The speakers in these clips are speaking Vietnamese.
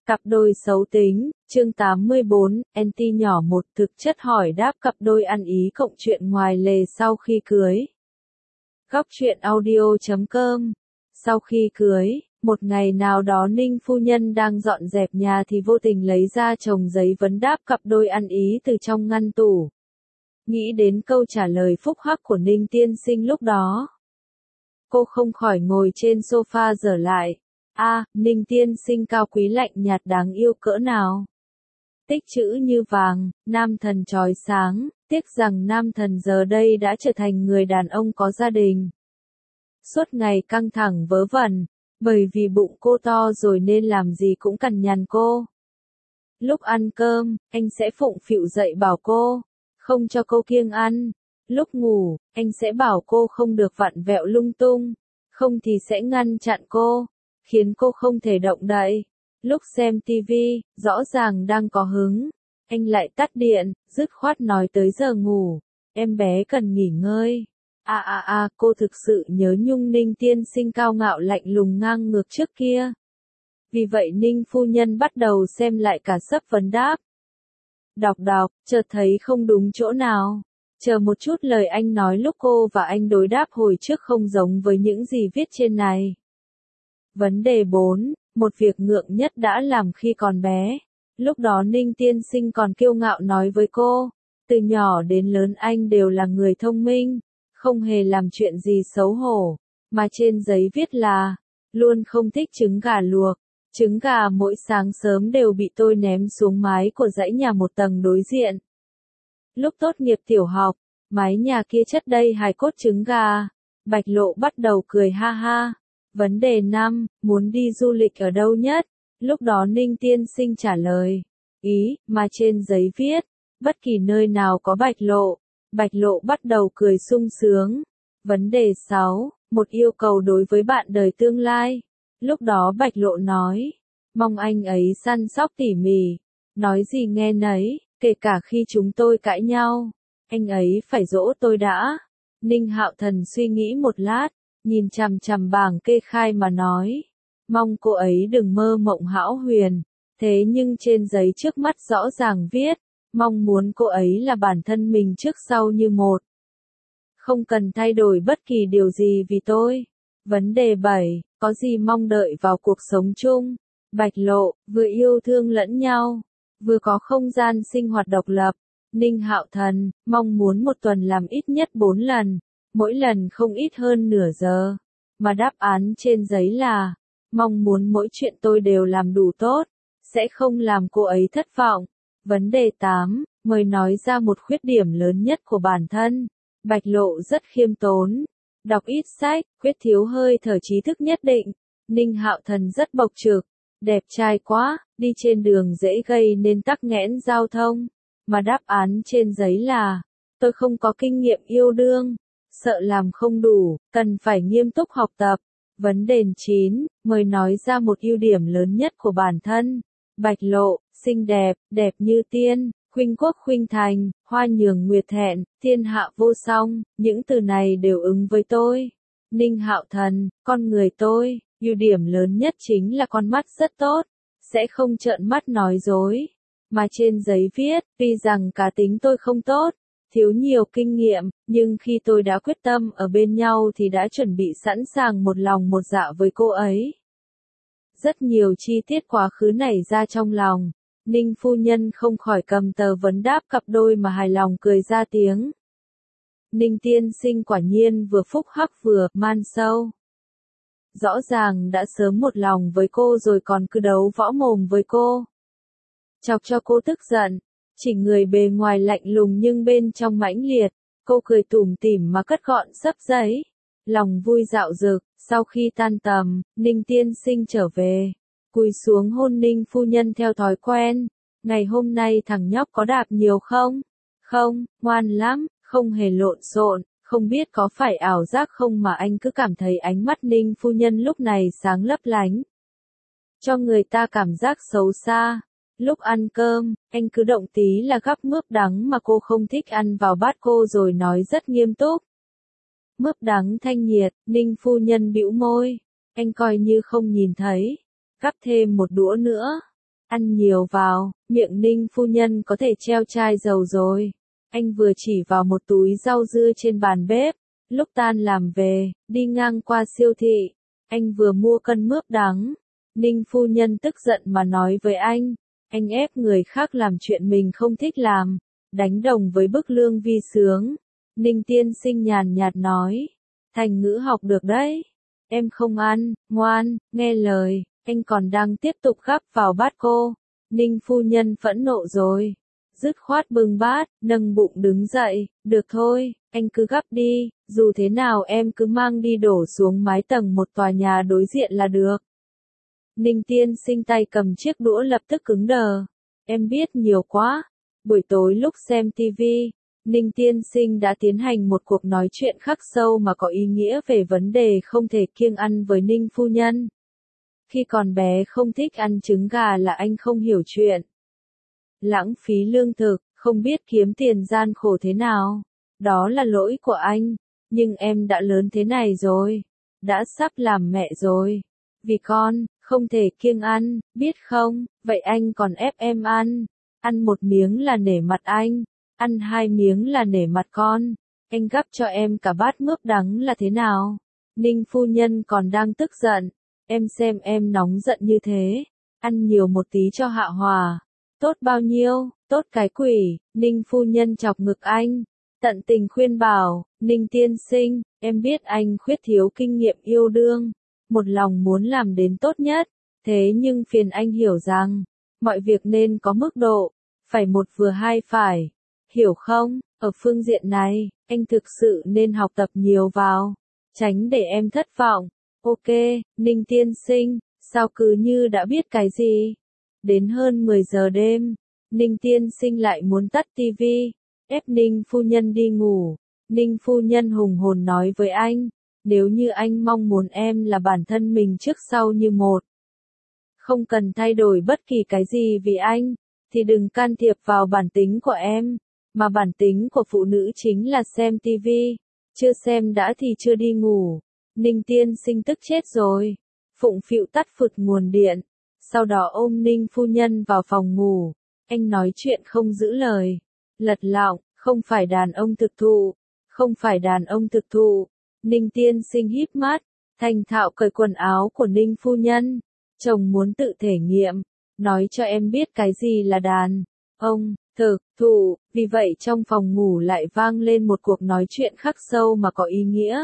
Cặp đôi xấu tính, chương 84, NT nhỏ một thực chất hỏi đáp cặp đôi ăn ý cộng chuyện ngoài lề sau khi cưới. Góc truyện audio.com. Sau khi cưới, một ngày nào đó Ninh phu nhân đang dọn dẹp nhà thì vô tình lấy ra chồng giấy vấn đáp cặp đôi ăn ý từ trong ngăn tủ. Nghĩ đến câu trả lời phúc hắc của Ninh tiên sinh lúc đó, cô không khỏi ngồi trên sofa dở lại. Ninh tiên sinh cao quý lạnh nhạt đáng yêu cỡ nào. Tích chữ như vàng, nam thần chói sáng, tiếc rằng nam thần giờ đây đã trở thành người đàn ông có gia đình. Suốt ngày căng thẳng vớ vẩn, bởi vì bụng cô to rồi nên làm gì cũng cằn nhằn cô. Lúc ăn cơm, anh sẽ phụng phịu dậy bảo cô, không cho cô kiêng ăn. Lúc ngủ, anh sẽ bảo cô không được vặn vẹo lung tung, không thì sẽ ngăn chặn cô, khiến cô không thể động đậy. Lúc xem tivi, rõ ràng đang có hứng, anh lại tắt điện, dứt khoát nói tới giờ ngủ, em bé cần nghỉ ngơi. Cô thực sự nhớ nhung Ninh tiên sinh cao ngạo lạnh lùng ngang ngược trước kia. Vì vậy Ninh phu nhân bắt đầu xem lại cả sấp vấn đáp. Đọc, chợt thấy không đúng chỗ nào. Chờ một chút, lời anh nói lúc cô và anh đối đáp hồi trước không giống với những gì viết trên này. Vấn đề 4, một việc ngượng nhất đã làm khi còn bé. Lúc đó Ninh tiên sinh còn kiêu ngạo nói với cô, từ nhỏ đến lớn anh đều là người thông minh, không hề làm chuyện gì xấu hổ, mà trên giấy viết là, luôn không thích trứng gà luộc. Trứng gà mỗi sáng sớm đều bị tôi ném xuống mái của dãy nhà một tầng đối diện. Lúc tốt nghiệp tiểu học, mái nhà kia chất đầy hài cốt trứng gà. Bạch Lộ bắt đầu cười ha ha. Vấn đề 5, muốn đi du lịch ở đâu nhất? Lúc đó Ninh tiên sinh trả lời, mà trên giấy viết, bất kỳ nơi nào có Bạch Lộ. Bạch Lộ bắt đầu cười sung sướng. Vấn đề 6, một yêu cầu đối với bạn đời tương lai. Lúc đó Bạch Lộ nói, mong anh ấy săn sóc tỉ mỉ, nói gì nghe nấy, kể cả khi chúng tôi cãi nhau, anh ấy phải dỗ tôi đã. Ninh Hạo Thần suy nghĩ một lát, nhìn chằm chằm bảng kê khai mà nói, mong cô ấy đừng mơ mộng hão huyền. Thế nhưng trên giấy trước mắt rõ ràng viết, mong muốn cô ấy là bản thân mình trước sau như một, không cần thay đổi bất kỳ điều gì vì tôi. Vấn đề 7, có gì mong đợi vào cuộc sống chung? Bạch Lộ, vừa yêu thương lẫn nhau, vừa có không gian sinh hoạt độc lập. Ninh Hạo Thần, mong muốn một tuần làm ít nhất 4 lần, mỗi lần không ít hơn nửa giờ. Mà đáp án trên giấy là, mong muốn mỗi chuyện tôi đều làm đủ tốt, sẽ không làm cô ấy thất vọng. Vấn đề 8, mời nói ra một khuyết điểm lớn nhất của bản thân. Bạch Lộ rất khiêm tốn, đọc ít sách, khuyết thiếu hơi thở trí thức nhất định. Ninh Hạo Thần rất bộc trực, đẹp trai quá, đi trên đường dễ gây nên tắc nghẽn giao thông. Mà đáp án trên giấy là, tôi không có kinh nghiệm yêu đương, sợ làm không đủ, cần phải nghiêm túc học tập. Vấn đề 9, mời nói ra một ưu điểm lớn nhất của bản thân. Bạch Lộ, xinh đẹp, đẹp như tiên, khuynh quốc khuynh thành, hoa nhường nguyệt thẹn, thiên hạ vô song, những từ này đều ứng với tôi. Ninh Hạo Thần, con người tôi, ưu điểm lớn nhất chính là con mắt rất tốt, sẽ không trợn mắt nói dối. Mà trên giấy viết, tuy rằng cá tính tôi không tốt, thiếu nhiều kinh nghiệm, nhưng khi tôi đã quyết tâm ở bên nhau thì đã chuẩn bị sẵn sàng một lòng một dạ với cô ấy. Rất nhiều chi tiết quá khứ nảy ra trong lòng, Ninh phu nhân không khỏi cầm tờ vấn đáp cặp đôi mà hài lòng cười ra tiếng. Ninh tiên sinh quả nhiên vừa phúc hắc vừa man sâu. Rõ ràng đã sớm một lòng với cô rồi còn cứ đấu võ mồm với cô, chọc cho cô tức giận. Chỉ người bề ngoài lạnh lùng nhưng bên trong mãnh liệt, cô cười tủm tỉm mà cất gọn sấp giấy. Lòng vui dạo dực, sau khi tan tầm, Ninh tiên sinh trở về, cúi xuống hôn Ninh phu nhân theo thói quen. Ngày hôm nay thằng nhóc có đạp nhiều không? Không, ngoan lắm, không hề lộn xộn. Không biết có phải ảo giác không mà anh cứ cảm thấy ánh mắt Ninh phu nhân lúc này sáng lấp lánh, cho người ta cảm giác xấu xa. Lúc ăn cơm, anh cứ động tí là gắp mướp đắng mà cô không thích ăn vào bát cô rồi nói rất nghiêm túc. Mướp đắng thanh nhiệt, Ninh phu nhân bĩu môi, anh coi như không nhìn thấy, gắp thêm một đũa nữa. Ăn nhiều vào, miệng Ninh phu nhân có thể treo chai dầu rồi. Anh vừa chỉ vào một túi rau dưa trên bàn bếp. Lúc tan làm về, đi ngang qua siêu thị, anh vừa mua cân mướp đắng. Ninh phu nhân tức giận mà nói với anh ép người khác làm chuyện mình không thích làm, đánh đồng với bức lương vi sướng. Ninh tiên sinh nhàn nhạt nói, thành ngữ học được đấy. Em không ăn, ngoan, nghe lời, anh còn đang tiếp tục gắp vào bát cô. Ninh phu nhân phẫn nộ rồi. Dứt khoát bưng bát, nâng bụng đứng dậy, được thôi, anh cứ gắp đi, dù thế nào em cứ mang đi đổ xuống mái tầng một tòa nhà đối diện là được. Ninh tiên sinh tay cầm chiếc đũa lập tức cứng đờ. Em biết nhiều quá. Buổi tối lúc xem TV, Ninh tiên sinh đã tiến hành một cuộc nói chuyện khắc sâu mà có ý nghĩa về vấn đề không thể kiêng ăn với Ninh phu nhân. Khi còn bé không thích ăn trứng gà là anh không hiểu chuyện. Lãng phí lương thực, không biết kiếm tiền gian khổ thế nào. Đó là lỗi của anh. Nhưng em đã lớn thế này rồi. Đã sắp làm mẹ rồi. Vì con, không thể kiêng ăn, biết không? Vậy anh còn ép em ăn. Ăn một miếng là nể mặt anh. Ăn hai miếng là nể mặt con. Anh gắp cho em cả bát mướp đắng là thế nào? Ninh phu nhân còn đang tức giận. Em xem em nóng giận như thế. Ăn nhiều một tí cho hạ hòa. Tốt bao nhiêu, tốt cái quỷ. Ninh phu nhân chọc ngực anh. Tận tình khuyên bảo, Ninh tiên sinh, em biết anh khuyết thiếu kinh nghiệm yêu đương. Một lòng muốn làm đến tốt nhất. Thế nhưng phiền anh hiểu rằng, mọi việc nên có mức độ. Phải một vừa hai phải. Hiểu không? Ở phương diện này, anh thực sự nên học tập nhiều vào. Tránh để em thất vọng. Ok, Ninh tiên sinh, sao cứ như đã biết cái gì? Đến hơn 10 giờ đêm, Ninh tiên sinh lại muốn tắt tivi, ép Ninh phu nhân đi ngủ. Ninh phu nhân hùng hồn nói với anh, nếu như anh mong muốn em là bản thân mình trước sau như một, không cần thay đổi bất kỳ cái gì vì anh, thì đừng can thiệp vào bản tính của em, mà bản tính của phụ nữ chính là xem tivi, chưa xem đã thì chưa đi ngủ. Ninh tiên sinh tức chết rồi, phụng phịu tắt phụt nguồn điện, sau đó ôm Ninh phu nhân vào phòng ngủ. Anh nói chuyện không giữ lời, lật lọng, không phải đàn ông thực thụ, không phải đàn ông thực thụ. Ninh tiên sinh híp mắt, thành thạo cởi quần áo của Ninh phu nhân. Chồng muốn tự thể nghiệm, nói cho em biết cái gì là đàn ông thực thụ. Vì vậy trong phòng ngủ lại vang lên một cuộc nói chuyện khắc sâu mà có ý nghĩa.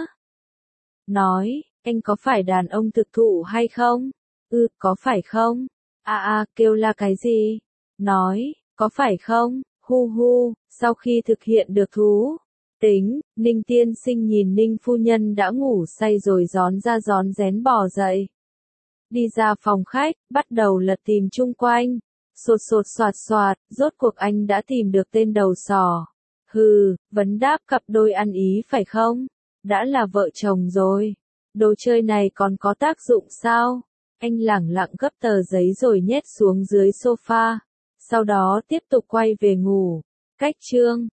Nói, anh có phải đàn ông thực thụ hay không? Có phải không? Kêu là cái gì? Nói, có phải không? Hu hu, sau khi thực hiện được thú tính, Ninh tiên sinh nhìn Ninh phu nhân đã ngủ say rồi rón ra rón rén bò dậy. Đi ra phòng khách, bắt đầu lật tìm chung quanh. Sột sột soạt soạt, rốt cuộc anh đã tìm được tên đầu sỏ. Vấn đáp cặp đôi ăn ý phải không? Đã là vợ chồng rồi. Đồ chơi này còn có tác dụng sao? Anh lẳng lặng gấp tờ giấy rồi nhét xuống dưới sofa. Sau đó tiếp tục quay về ngủ. Cách chương